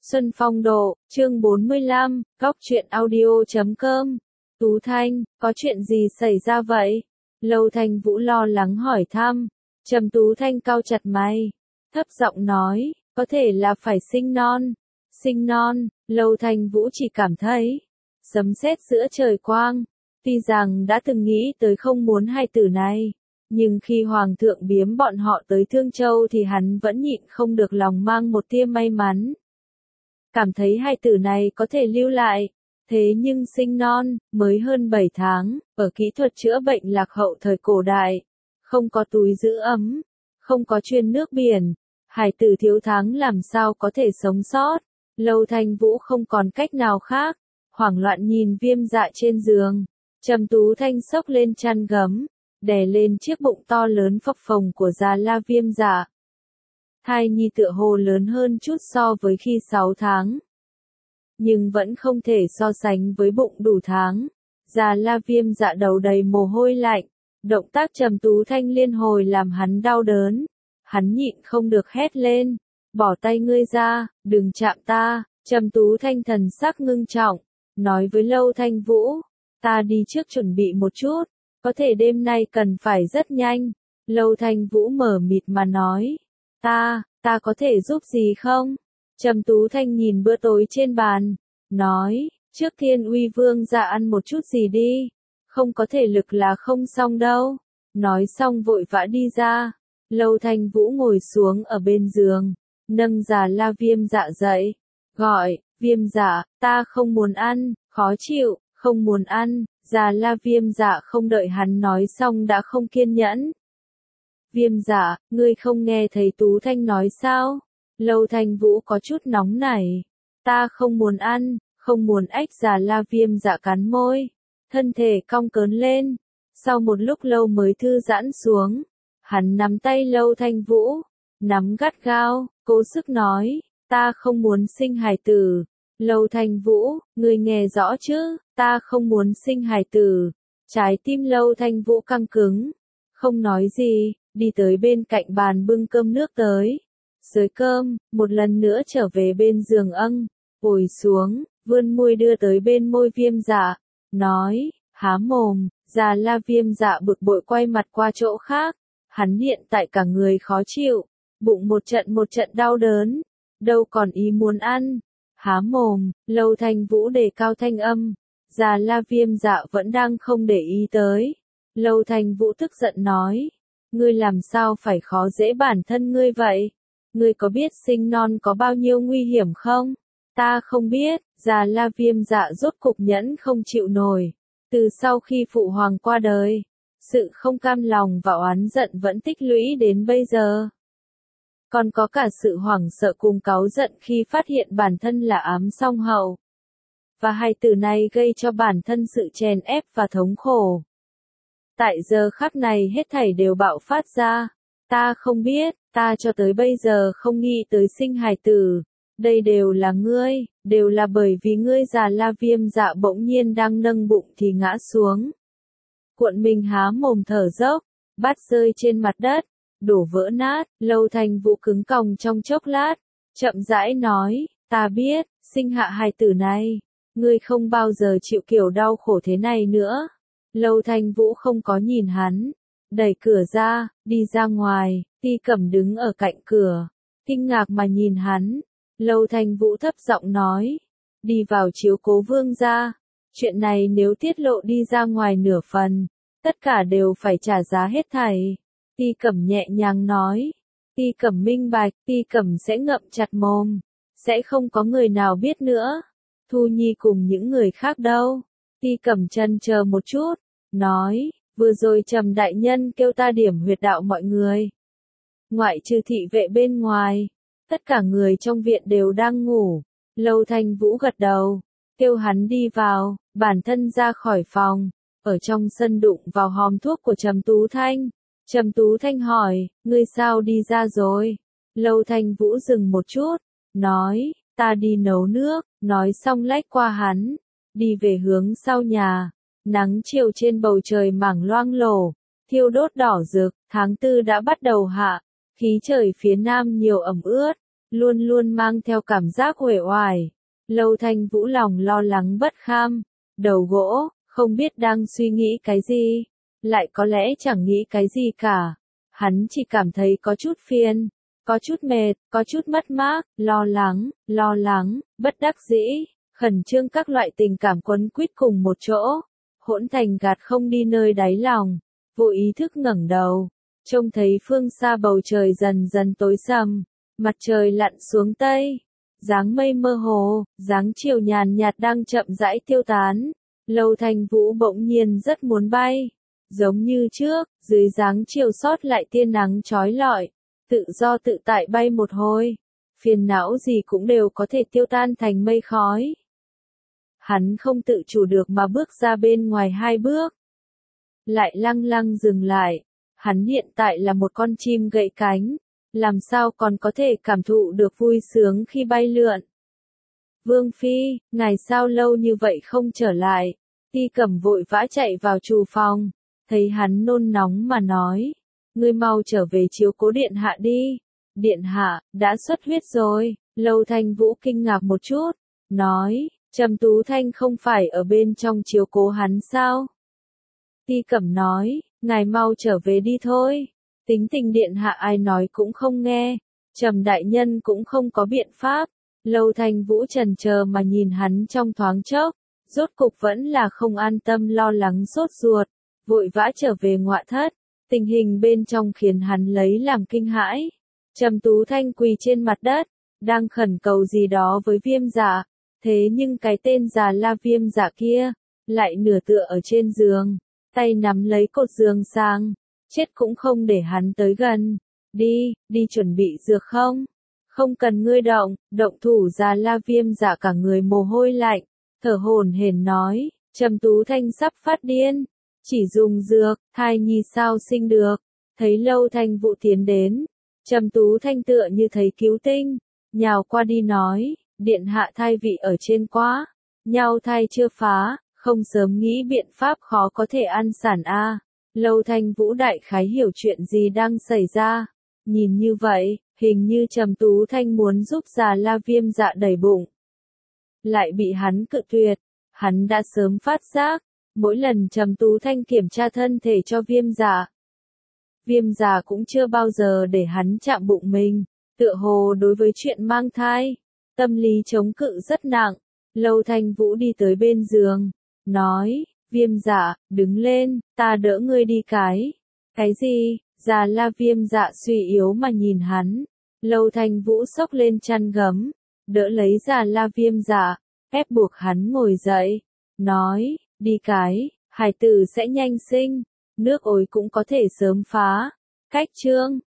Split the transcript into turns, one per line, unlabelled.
Xuân Phong Độ, chương 45, góc truyện audio.com. Tú Thanh, có chuyện gì xảy ra vậy? Lâu Thanh Vũ lo lắng hỏi thăm. Trầm Tú Thanh cau chặt mày, thấp giọng nói, có thể là phải sinh non. Sinh non, Lâu Thanh Vũ chỉ cảm thấy sấm sét giữa trời quang. Tuy rằng đã từng nghĩ tới không muốn hai tử này, nhưng khi Hoàng thượng biếm bọn họ tới Thương Châu thì hắn vẫn nhịn không được lòng mang một tia may mắn. Cảm thấy hai tử này có thể lưu lại. Thế nhưng sinh non, mới hơn 7 tháng, ở kỹ thuật chữa bệnh lạc hậu thời cổ đại, không có túi giữ ấm, không có truyền nước biển, hải tử thiếu tháng làm sao có thể sống sót. Lâu Thanh Vũ không còn cách nào khác, hoảng loạn nhìn Viêm Dạ trên giường. Trầm Tú Thanh xốc lên chăn gấm, đè lên chiếc bụng to lớn phập phồng của già la Viêm Dạ. Thai nhi tựa hồ lớn hơn chút so với khi 6 tháng. Nhưng vẫn không thể so sánh với bụng đủ tháng. Già la Viêm Dạ đầu đầy mồ hôi lạnh. Động tác Trầm Tú Thanh liên hồi làm hắn đau đớn. Hắn nhịn không được hét lên. Bỏ tay ngươi ra, đừng chạm ta. Trầm Tú Thanh thần sắc ngưng trọng. Nói với Lâu Thanh Vũ. Ta đi trước chuẩn bị một chút. Có thể đêm nay cần phải rất nhanh. Lâu Thanh Vũ mờ mịt mà nói. Ta có thể giúp gì không? Trầm Tú Thanh nhìn bữa tối trên bàn, nói, trước Thiên Uy Vương Dạ ăn một chút gì đi, không có thể lực là không xong đâu. Nói xong vội vã đi ra. Lâu Thanh Vũ ngồi xuống ở bên giường, nâng già la Viêm Dạ dậy, gọi, Viêm Dạ, ta không muốn ăn, khó chịu, không muốn ăn. Già la Viêm Dạ không đợi hắn nói xong đã không kiên nhẫn. Viêm Dạ, ngươi không nghe thấy Tú Thanh nói sao? Lâu Thanh Vũ có chút nóng nảy. Ta không muốn ăn, không muốn ếch. Già la Viêm Dạ cắn môi, thân thể cong cớn lên. Sau một lúc lâu mới thư giãn xuống. Hắn nắm tay Lâu Thanh Vũ, nắm gắt gao, cố sức nói, ta không muốn sinh hài tử. Lâu Thanh Vũ, ngươi nghe rõ chứ, ta không muốn sinh hài tử. Trái tim Lâu Thanh Vũ căng cứng, không nói gì, đi tới bên cạnh bàn bưng cơm nước tới. Dưới cơm, một lần nữa trở về bên giường ngồi xuống, vươn môi đưa tới bên môi Viêm Dạ, nói, há mồm. Già la Viêm Dạ bực bội quay mặt qua chỗ khác. Hắn hiện tại cả người khó chịu, bụng một trận đau đớn, đâu còn ý muốn ăn. Há mồm, Lâu Thanh Vũ đề cao thanh âm. Già la Viêm Dạ vẫn đang không để ý tới. Lâu Thanh Vũ tức giận nói, ngươi làm sao phải khó dễ bản thân ngươi vậy? Ngươi có biết sinh non có bao nhiêu nguy hiểm không? Ta không biết. Già la Viêm Dạ rốt cục nhẫn không chịu nổi. Từ sau khi phụ hoàng qua đời, sự không cam lòng và oán giận vẫn tích lũy đến bây giờ. Còn có cả sự hoảng sợ cùng cáu giận khi phát hiện bản thân là ám song hậu. Và hai từ này gây cho bản thân sự chèn ép và thống khổ. Tại giờ khắc này hết thảy đều bạo phát ra. Ta không biết, ta cho tới bây giờ không nghĩ tới sinh hài tử. Đây đều là ngươi, đều là bởi vì ngươi. Già la Viêm Dạ bỗng nhiên đang nâng bụng thì ngã xuống. Cuộn mình há mồm thở dốc, bát rơi trên mặt đất, đổ vỡ nát. Lâu Thanh Vũ cứng còng trong chốc lát, chậm rãi nói, ta biết, sinh hạ hài tử này, ngươi không bao giờ chịu kiểu đau khổ thế này nữa. Lâu Thanh Vũ không có nhìn hắn, đẩy cửa ra, đi ra ngoài. Ti Cẩm đứng ở cạnh cửa, kinh ngạc mà nhìn hắn. Lâu Thanh Vũ thấp giọng nói, đi vào chiếu cố Vương gia. Chuyện này nếu tiết lộ đi ra ngoài nửa phần, tất cả đều phải trả giá hết thảy. Ti Cẩm nhẹ nhàng nói. Ti Cẩm minh bạch, Ti Cẩm sẽ ngậm chặt mồm, sẽ không có người nào biết nữa. Thu Nhi cùng những người khác đâu? Ti Cẩm chần chờ một chút, nói, vừa rồi Trầm đại nhân kêu ta điểm huyệt đạo mọi người. Ngoại trừ thị vệ bên ngoài, tất cả người trong viện đều đang ngủ. Lâu Thanh Vũ gật đầu, kêu hắn đi vào, bản thân ra khỏi phòng, ở trong sân đụng vào hòm thuốc của Trầm Tú Thanh. Trầm Tú Thanh hỏi, ngươi sao đi ra rồi? Lâu Thanh Vũ dừng một chút, nói, ta đi nấu nước. Nói xong lách qua hắn, đi về hướng sau nhà. Nắng chiều trên bầu trời mảng loang lổ, thiêu đốt đỏ rực. Tháng 4 đã bắt đầu hạ, khí trời phía nam nhiều ẩm ướt. luôn luôn mang theo cảm giác uể oải. Lâu Thanh Vũ lòng lo lắng bất kham, đầu gỗ, không biết đang suy nghĩ cái gì, lại có lẽ chẳng nghĩ cái gì cả. Hắn chỉ cảm thấy có chút phiền, có chút mệt, có chút mất mát, lo lắng, bất đắc dĩ, khẩn trương các loại tình cảm quấn quýt cùng một chỗ, hỗn thành gạt không đi nơi đáy lòng. Vô ý thức ngẩng đầu, trông thấy phương xa bầu trời dần dần tối sầm, mặt trời lặn xuống tây, dáng mây mơ hồ, dáng chiều nhàn nhạt đang chậm rãi tiêu tán. Lâu Thanh Vũ bỗng nhiên rất muốn bay, giống như trước, dưới dáng chiều sót lại tia nắng chói lọi, tự do tự tại bay một hồi, phiền não gì cũng đều có thể tiêu tan thành mây khói. Hắn không tự chủ được mà bước ra bên ngoài 2 bước, lại lăng lăng dừng lại. Hắn hiện tại là một con chim gãy cánh, làm sao còn có thể cảm thụ được vui sướng khi bay lượn. Vương Phi, ngài sao lâu như vậy không trở lại? Ti Cẩm vội vã chạy vào trù phòng, thấy hắn nôn nóng mà nói, ngươi mau trở về chiếu cố điện hạ đi. Điện hạ, đã xuất huyết rồi. Lâu Thanh Vũ kinh ngạc một chút, nói, Trầm Tú Thanh không phải ở bên trong chiếu cố hắn sao? Ti Cẩm nói, ngài mau trở về đi thôi. Tính tình điện hạ ai nói cũng không nghe, Trầm đại nhân cũng không có biện pháp. Lâu Thanh Vũ chần chờ mà nhìn hắn trong thoáng chốc, rốt cục vẫn là không an tâm, lo lắng sốt ruột, vội vã trở về ngoại thất. Tình hình bên trong khiến hắn lấy làm kinh hãi. Trầm Tú Thanh quỳ trên mặt đất, đang khẩn cầu gì đó với Viêm Dạ, thế nhưng cái tên già La Viêm Dạ kia lại nửa tựa ở trên giường, tay nắm lấy cột giường sang, chết cũng không để hắn tới gần. Đi chuẩn bị dược không? Không cần ngươi động thủ. Già La Viêm Dạ cả người mồ hôi lạnh, thở hổn hển nói, Trầm Tú Thanh sắp phát điên, chỉ dùng dược, thai nhi sao sinh được. Thấy Lâu Thanh Vũ tiến đến, Trầm Tú Thanh tựa như thấy cứu tinh, nhào qua đi nói, điện hạ thai vị ở trên quá, nhau thai chưa phá, không sớm nghĩ biện pháp khó có thể ăn sản a. Lâu Thanh Vũ đại khái hiểu chuyện gì đang xảy ra, nhìn như vậy, hình như Trầm Tú Thanh muốn giúp già La Viêm Dạ đẩy bụng, lại bị hắn cự tuyệt. Hắn đã sớm phát giác, mỗi lần Trầm Tú Thanh kiểm tra thân thể cho Viêm Dạ cũng chưa bao giờ để hắn chạm bụng mình, tựa hồ đối với chuyện mang thai, tâm lý chống cự rất nặng. Lâu Thanh Vũ đi tới bên giường, nói, Viêm Dạ, đứng lên, ta đỡ ngươi đi cái. Cái gì? Già La Viêm Dạ suy yếu mà nhìn hắn. Lâu Thanh Vũ xốc lên chăn gấm, đỡ lấy già La Viêm Dạ, ép buộc hắn ngồi dậy, nói, đi cái, hài tử sẽ nhanh sinh, nước ối cũng có thể sớm phá. Cách chương